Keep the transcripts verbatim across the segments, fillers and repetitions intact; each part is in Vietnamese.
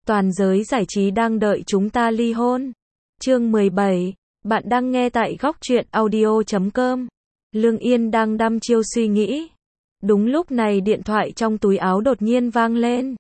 Toàn giới giải trí đang đợi chúng ta ly hôn. Chương mười bảy. Bạn đang nghe tại góc truyện audio chấm com. Lương Yên đang đăm chiêu suy nghĩ. Đúng lúc này điện thoại trong túi áo đột nhiên vang lên.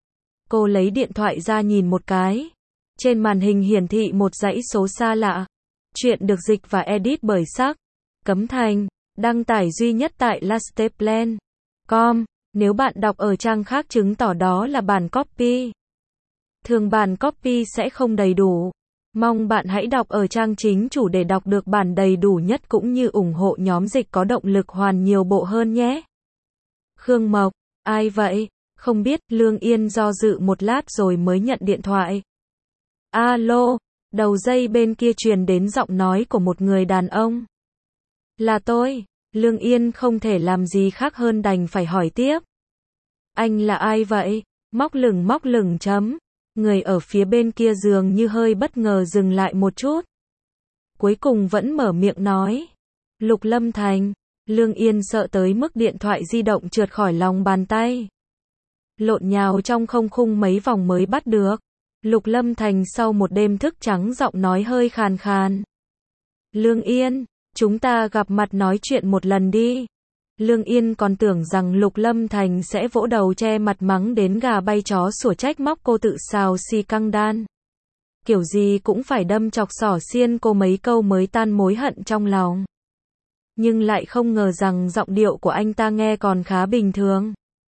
Cô lấy điện thoại ra nhìn một cái. Trên màn hình hiển thị một dãy số xa lạ. Chuyện được dịch và edit bởi Sắc Cấm Thành. Đăng tải duy nhất tại lasteplan chấm com. Nếu bạn đọc ở trang khác chứng tỏ đó là bản copy. Thường bản copy sẽ không đầy đủ. Mong bạn hãy đọc ở trang chính chủ để đọc được bản đầy đủ nhất cũng như ủng hộ nhóm dịch có động lực hoàn nhiều bộ hơn nhé. Khương Mộc, ai vậy? Không biết, Lương Yên do dự một lát rồi mới nhận điện thoại. Alo, đầu dây bên kia truyền đến giọng nói của một người đàn ông. Là tôi. Lương Yên không thể làm gì khác hơn đành phải hỏi tiếp. Anh là ai vậy? Móc lửng móc lửng chấm. Người ở phía bên kia dường như hơi bất ngờ dừng lại một chút. Cuối cùng vẫn mở miệng nói. Lục Lâm Thành. Lương Yên sợ tới mức điện thoại di động trượt khỏi lòng bàn tay. Lộn nhào trong không khung mấy vòng mới bắt được. Lục Lâm Thành sau một đêm thức trắng giọng nói hơi khàn khàn. Lương Yên, chúng ta gặp mặt nói chuyện một lần đi. Lương Yên còn tưởng rằng Lục Lâm Thành sẽ vỗ đầu che mặt mắng đến gà bay chó sủa trách móc cô tự xào si căng đan. Kiểu gì cũng phải đâm chọc xỏ xiên cô mấy câu mới tan mối hận trong lòng. Nhưng lại không ngờ rằng giọng điệu của anh ta nghe còn khá bình thường.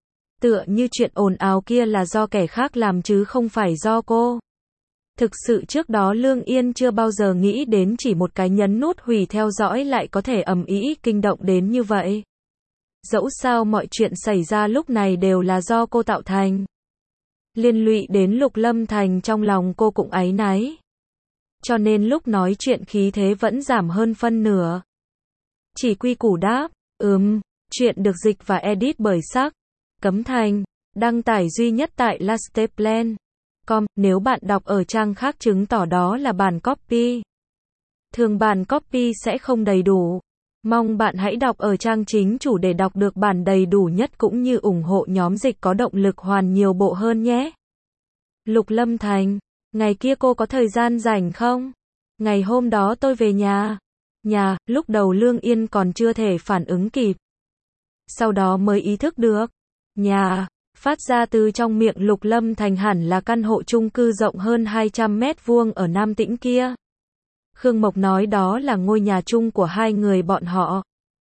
Tựa như chuyện ồn ào kia là do kẻ khác làm chứ không phải do cô. Thực sự trước đó Lương Yên chưa bao giờ nghĩ đến chỉ một cái nhấn nút hủy theo dõi lại có thể ầm ĩ kinh động đến như vậy. Dẫu sao mọi chuyện xảy ra lúc này đều là do cô tạo thành. Liên lụy đến Lục Lâm Thành trong lòng cô cũng áy náy. Cho nên lúc nói chuyện khí thế vẫn giảm hơn phân nửa. Chỉ quy củ đáp, ừm, chuyện được dịch và edit bởi Sắc Cấm Thành. Đăng tải duy nhất tại lasteplan chấm com. Nếu bạn đọc ở trang khác chứng tỏ đó là bản copy. Thường bản copy sẽ không đầy đủ. Mong bạn hãy đọc ở trang chính chủ để đọc được bản đầy đủ nhất cũng như ủng hộ nhóm dịch có động lực hoàn nhiều bộ hơn nhé. Lục Lâm Thành, ngày kia cô có thời gian rảnh không? Ngày hôm đó tôi về nhà. Nhà, lúc đầu Lương Yên còn chưa thể phản ứng kịp. Sau đó mới ý thức được. Nhà, phát ra từ trong miệng Lục Lâm Thành hẳn là căn hộ chung cư rộng hơn hai trăm mét vuông ở Nam Tĩnh kia. Khương Mộc nói đó là ngôi nhà chung của hai người bọn họ.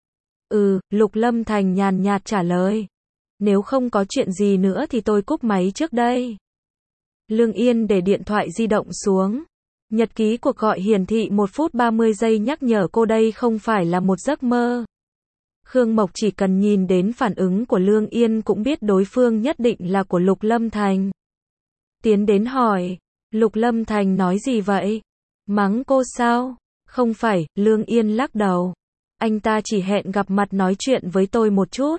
Ừ, Lục Lâm Thành nhàn nhạt trả lời. Nếu không có chuyện gì nữa thì tôi cúp máy trước đây. Lương Yên để điện thoại di động xuống. Nhật ký cuộc gọi hiển thị một phút ba mươi giây nhắc nhở cô đây không phải là một giấc mơ. Khương Mộc chỉ cần nhìn đến phản ứng của Lương Yên cũng biết đối phương nhất định là của Lục Lâm Thành. Tiến đến hỏi, Lục Lâm Thành nói gì vậy? Mắng cô sao? Không phải, Lương Yên lắc đầu. Anh ta chỉ hẹn gặp mặt nói chuyện với tôi một chút.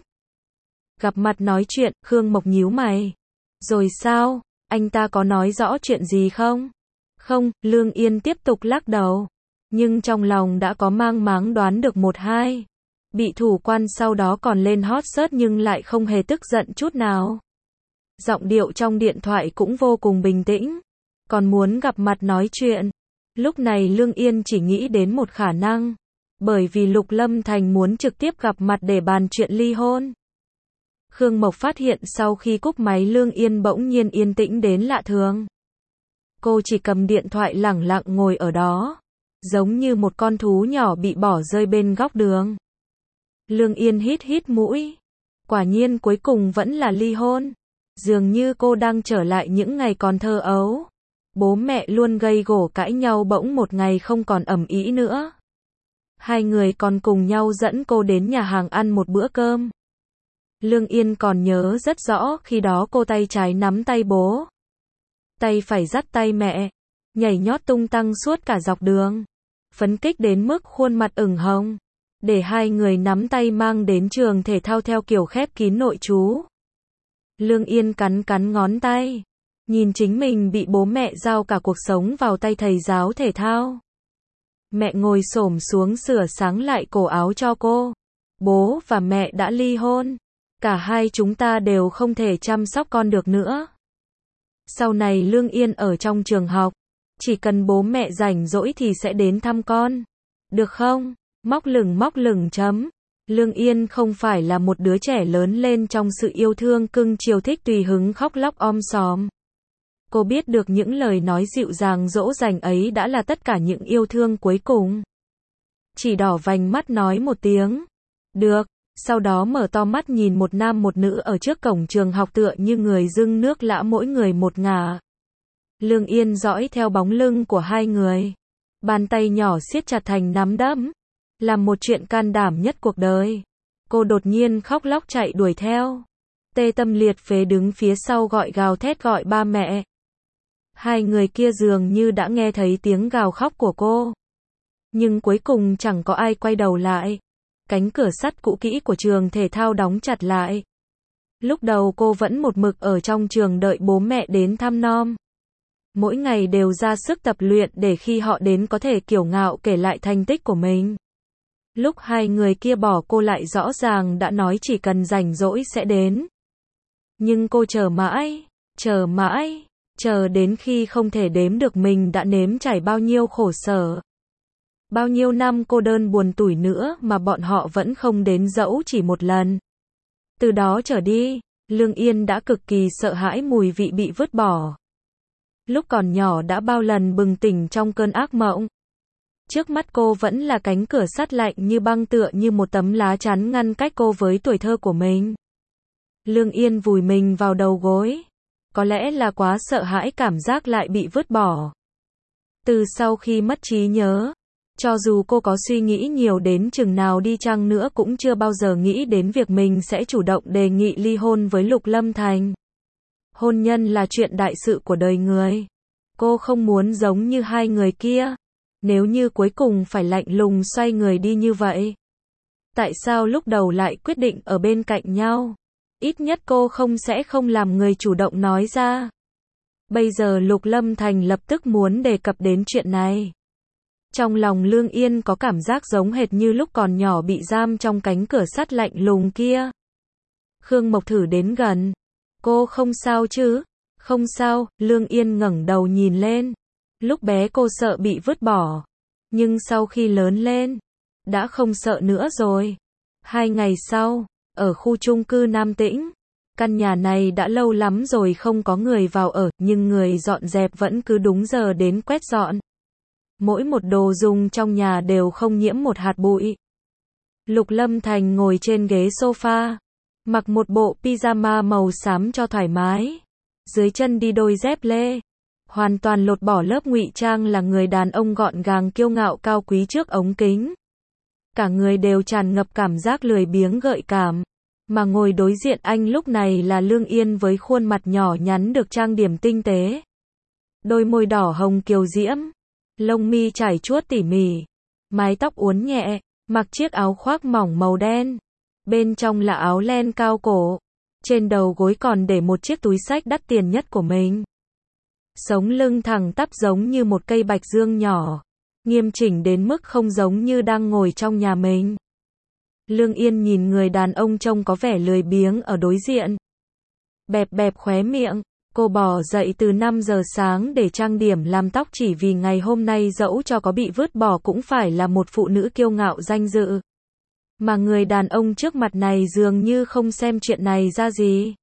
Gặp mặt nói chuyện, Khương Mộc nhíu mày. Rồi sao? Anh ta có nói rõ chuyện gì không? Không, Lương Yên tiếp tục lắc đầu. Nhưng trong lòng đã có mang máng đoán được một hai. Bị thủ quan sau đó còn lên hot search nhưng lại không hề tức giận chút nào. Giọng điệu trong điện thoại cũng vô cùng bình tĩnh. Còn muốn gặp mặt nói chuyện. Lúc này Lương Yên chỉ nghĩ đến một khả năng. Bởi vì Lục Lâm Thành muốn trực tiếp gặp mặt để bàn chuyện ly hôn. Khương Mộc phát hiện sau khi cúp máy Lương Yên bỗng nhiên yên tĩnh đến lạ thường. Cô chỉ cầm điện thoại lẳng lặng ngồi ở đó. Giống như một con thú nhỏ bị bỏ rơi bên góc đường. Lương Yên hít hít mũi. Quả nhiên cuối cùng vẫn là ly hôn. Dường như cô đang trở lại những ngày còn thơ ấu. Bố mẹ luôn gây gổ cãi nhau bỗng một ngày không còn ầm ĩ nữa. Hai người còn cùng nhau dẫn cô đến nhà hàng ăn một bữa cơm. Lương Yên còn nhớ rất rõ khi đó cô tay trái nắm tay bố. Tay phải dắt tay mẹ. Nhảy nhót tung tăng suốt cả dọc đường. Phấn khích đến mức khuôn mặt ửng hồng. Để hai người nắm tay mang đến trường thể thao theo kiểu khép kín nội trú. Lương Yên cắn cắn ngón tay. Nhìn chính mình bị bố mẹ giao cả cuộc sống vào tay thầy giáo thể thao. Mẹ ngồi xổm xuống sửa sáng lại cổ áo cho cô. Bố và mẹ đã ly hôn. Cả hai chúng ta đều không thể chăm sóc con được nữa. Sau này Lương Yên ở trong trường học, chỉ cần bố mẹ rảnh rỗi thì sẽ đến thăm con. Được không? Móc lửng móc lửng chấm. Lương Yên không phải là một đứa trẻ lớn lên trong sự yêu thương cưng chiều thích tùy hứng khóc lóc om sòm. Cô biết được những lời nói dịu dàng dỗ dành ấy đã là tất cả những yêu thương cuối cùng. Chỉ đỏ vành mắt nói một tiếng. Được. Sau đó mở to mắt nhìn một nam một nữ ở trước cổng trường học tựa như người dưng nước lã mỗi người một ngả. Lương Yên dõi theo bóng lưng của hai người. Bàn tay nhỏ siết chặt thành nắm đấm. Làm một chuyện can đảm nhất cuộc đời. Cô đột nhiên khóc lóc chạy đuổi theo. Tê tâm liệt phế đứng phía sau gọi gào thét gọi ba mẹ. Hai người kia dường như đã nghe thấy tiếng gào khóc của cô. Nhưng cuối cùng chẳng có ai quay đầu lại. Cánh cửa sắt cũ kỹ của trường thể thao đóng chặt lại. Lúc đầu cô vẫn một mực ở trong trường đợi bố mẹ đến thăm nom. Mỗi ngày đều ra sức tập luyện để khi họ đến có thể kiêu ngạo kể lại thành tích của mình. Lúc hai người kia bỏ cô lại rõ ràng đã nói chỉ cần rảnh rỗi sẽ đến. Nhưng cô chờ mãi, chờ mãi, chờ đến khi không thể đếm được mình đã nếm trải bao nhiêu khổ sở. Bao nhiêu năm cô đơn buồn tủi nữa mà bọn họ vẫn không đến dẫu chỉ một lần. Từ đó trở đi, Lương Yên đã cực kỳ sợ hãi mùi vị bị vứt bỏ. Lúc còn nhỏ đã bao lần bừng tỉnh trong cơn ác mộng. Trước mắt cô vẫn là cánh cửa sắt lạnh như băng tựa như một tấm lá chắn ngăn cách cô với tuổi thơ của mình. Lương Yên vùi mình vào đầu gối. Có lẽ là quá sợ hãi cảm giác lại bị vứt bỏ. Từ sau khi mất trí nhớ, cho dù cô có suy nghĩ nhiều đến chừng nào đi chăng nữa cũng chưa bao giờ nghĩ đến việc mình sẽ chủ động đề nghị ly hôn với Lục Lâm Thành. Hôn nhân là chuyện đại sự của đời người. Cô không muốn giống như hai người kia. Nếu như cuối cùng phải lạnh lùng xoay người đi như vậy. Tại sao lúc đầu lại quyết định ở bên cạnh nhau? Ít nhất cô không sẽ không làm người chủ động nói ra. Bây giờ Lục Lâm Thành lập tức muốn đề cập đến chuyện này. Trong lòng Lương Yên có cảm giác giống hệt như lúc còn nhỏ bị giam trong cánh cửa sắt lạnh lùng kia. Khương Mộc thử đến gần. Cô không sao chứ? Không sao, Lương Yên ngẩng đầu nhìn lên. Lúc bé cô sợ bị vứt bỏ. Nhưng sau khi lớn lên, đã không sợ nữa rồi. Hai ngày sau, ở khu chung cư Nam Tĩnh, căn nhà này đã lâu lắm rồi không có người vào ở, nhưng người dọn dẹp vẫn cứ đúng giờ đến quét dọn. Mỗi một đồ dùng trong nhà đều không nhiễm một hạt bụi. Lục Lâm Thành ngồi trên ghế sofa, mặc một bộ pyjama màu xám cho thoải mái. Dưới chân đi đôi dép lê. Hoàn toàn lột bỏ lớp ngụy trang là người đàn ông gọn gàng kiêu ngạo cao quý trước ống kính. Cả người đều tràn ngập cảm giác lười biếng gợi cảm. Mà ngồi đối diện anh lúc này là Lương Yên với khuôn mặt nhỏ nhắn được trang điểm tinh tế. Đôi môi đỏ hồng kiều diễm. Lông mi trải chuốt tỉ mỉ. Mái tóc uốn nhẹ. Mặc chiếc áo khoác mỏng màu đen. Bên trong là áo len cao cổ. Trên đầu gối còn để một chiếc túi xách đắt tiền nhất của mình. Sống lưng thẳng tắp giống như một cây bạch dương nhỏ. Nghiêm chỉnh đến mức không giống như đang ngồi trong nhà mình. Lương Yên nhìn người đàn ông trông có vẻ lười biếng ở đối diện. Bẹp bẹp khóe miệng. Cô bỏ dậy từ năm giờ sáng để trang điểm làm tóc chỉ vì ngày hôm nay dẫu cho có bị vứt bỏ cũng phải là một phụ nữ kiêu ngạo danh dự. Mà người đàn ông trước mặt này dường như không xem chuyện này ra gì.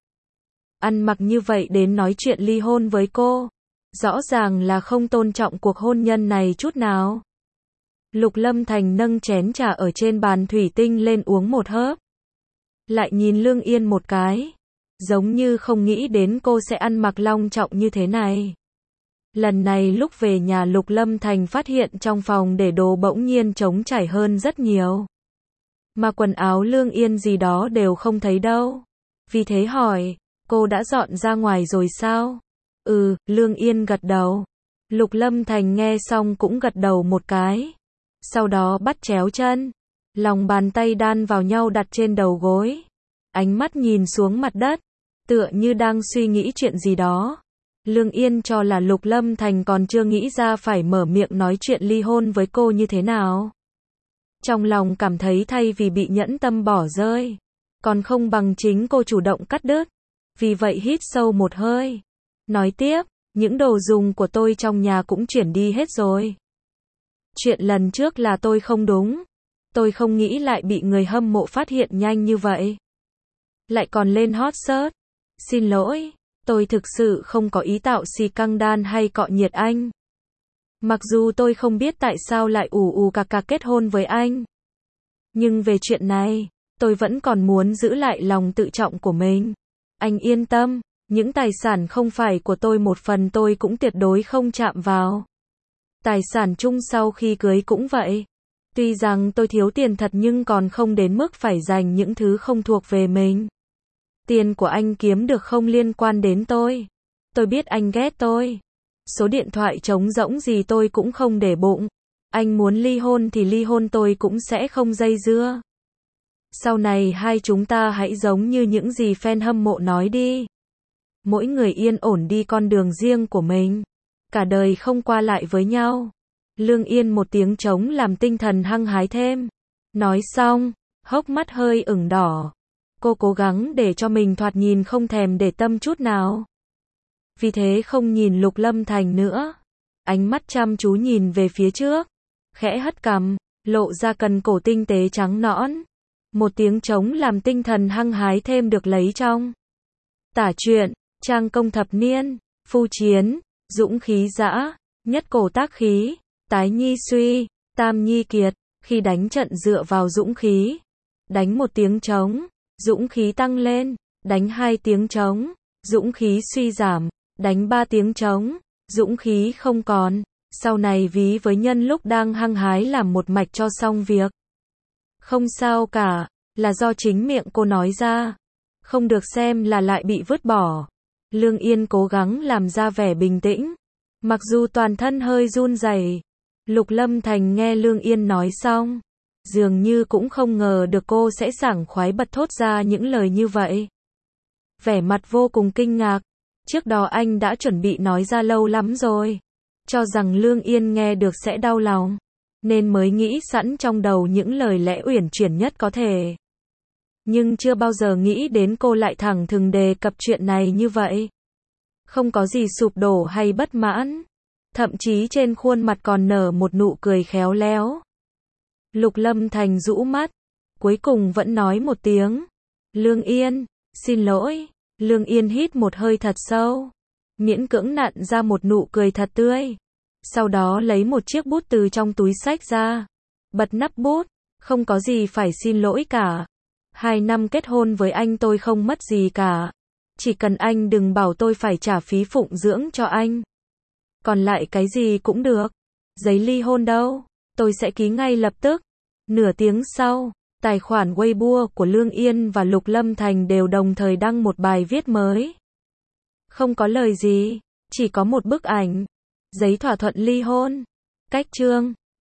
Ăn mặc như vậy đến nói chuyện ly hôn với cô. Rõ ràng là không tôn trọng cuộc hôn nhân này chút nào. Lục Lâm Thành nâng chén trà ở trên bàn thủy tinh lên uống một hớp. Lại nhìn Lương Yên một cái. Giống như không nghĩ đến cô sẽ ăn mặc long trọng như thế này. Lần này lúc về nhà Lục Lâm Thành phát hiện trong phòng để đồ bỗng nhiên trống trải hơn rất nhiều. Mà quần áo Lương Yên gì đó đều không thấy đâu. Vì thế hỏi, cô đã dọn ra ngoài rồi sao? Ừ, Lương Yên gật đầu. Lục Lâm Thành nghe xong cũng gật đầu một cái. Sau đó bắt chéo chân. Lòng bàn tay đan vào nhau đặt trên đầu gối. Ánh mắt nhìn xuống mặt đất. Tựa như đang suy nghĩ chuyện gì đó. Lương Yên cho là Lục Lâm Thành còn chưa nghĩ ra phải mở miệng nói chuyện ly hôn với cô như thế nào. Trong lòng cảm thấy thay vì bị nhẫn tâm bỏ rơi, còn không bằng chính cô chủ động cắt đứt. Vì vậy hít sâu một hơi. Nói tiếp, những đồ dùng của tôi trong nhà cũng chuyển đi hết rồi. Chuyện lần trước là tôi không đúng. Tôi không nghĩ lại bị người hâm mộ phát hiện nhanh như vậy. Lại còn lên hot search. Xin lỗi, tôi thực sự không có ý tạo xì căng đan hay cọ nhiệt anh. Mặc dù tôi không biết tại sao lại ù ù cà cà kết hôn với anh. Nhưng về chuyện này, tôi vẫn còn muốn giữ lại lòng tự trọng của mình. Anh yên tâm, những tài sản không phải của tôi một phần tôi cũng tuyệt đối không chạm vào. Tài sản chung sau khi cưới cũng vậy. Tuy rằng tôi thiếu tiền thật nhưng còn không đến mức phải dành những thứ không thuộc về mình. Tiền của anh kiếm được không liên quan đến tôi. Tôi biết anh ghét tôi. Số điện thoại trống rỗng gì tôi cũng không để bụng. Anh muốn ly hôn thì ly hôn tôi cũng sẽ không dây dưa. Sau này hai chúng ta hãy giống như những gì fan hâm mộ nói đi. Mỗi người yên ổn đi con đường riêng của mình. Cả đời không qua lại với nhau. Lương Yên một tiếng trống làm tinh thần hăng hái thêm. Nói xong, hốc mắt hơi ửng đỏ. Cô cố gắng để cho mình thoạt nhìn không thèm để tâm chút nào. Vì thế không nhìn Lục Lâm Thành nữa. Ánh mắt chăm chú nhìn về phía trước. Khẽ hất cằm, lộ ra cần cổ tinh tế trắng nõn. Một tiếng trống làm tinh thần hăng hái thêm được lấy trong. Tả truyện, trang công thập niên, phu chiến, dũng khí dã, nhất cổ tác khí, tái nhi suy, tam nhi kiệt, khi đánh trận dựa vào dũng khí. Đánh một tiếng trống, dũng khí tăng lên, đánh hai tiếng trống, dũng khí suy giảm, đánh ba tiếng trống, dũng khí không còn. Sau này ví với nhân lúc đang hăng hái làm một mạch cho xong việc. Không sao cả, là do chính miệng cô nói ra. Không được xem là lại bị vứt bỏ. Lương Yên cố gắng làm ra vẻ bình tĩnh. Mặc dù toàn thân hơi run rẩy. Lục Lâm Thành nghe Lương Yên nói xong. Dường như cũng không ngờ được cô sẽ sảng khoái bật thốt ra những lời như vậy. Vẻ mặt vô cùng kinh ngạc. Trước đó anh đã chuẩn bị nói ra lâu lắm rồi. Cho rằng Lương Yên nghe được sẽ đau lòng. Nên mới nghĩ sẵn trong đầu những lời lẽ uyển chuyển nhất có thể. Nhưng chưa bao giờ nghĩ đến cô lại thẳng thừng đề cập chuyện này như vậy. Không có gì sụp đổ hay bất mãn. Thậm chí trên khuôn mặt còn nở một nụ cười khéo léo. Lục Lâm Thành rũ mắt. Cuối cùng vẫn nói một tiếng. Lương Yên, xin lỗi. Lương Yên hít một hơi thật sâu. Miễn cưỡng nặn ra một nụ cười thật tươi. Sau đó lấy một chiếc bút từ trong túi xách ra. Bật nắp bút. Không có gì phải xin lỗi cả. Hai năm kết hôn với anh tôi không mất gì cả. Chỉ cần anh đừng bảo tôi phải trả phí phụng dưỡng cho anh. Còn lại cái gì cũng được. Giấy ly hôn đâu? Tôi sẽ ký ngay lập tức. Nửa tiếng sau, tài khoản Weibo của Lương Yên và Lục Lâm Thành đều đồng thời đăng một bài viết mới. Không có lời gì, chỉ có một bức ảnh. Giấy thỏa thuận ly hôn. Cách chương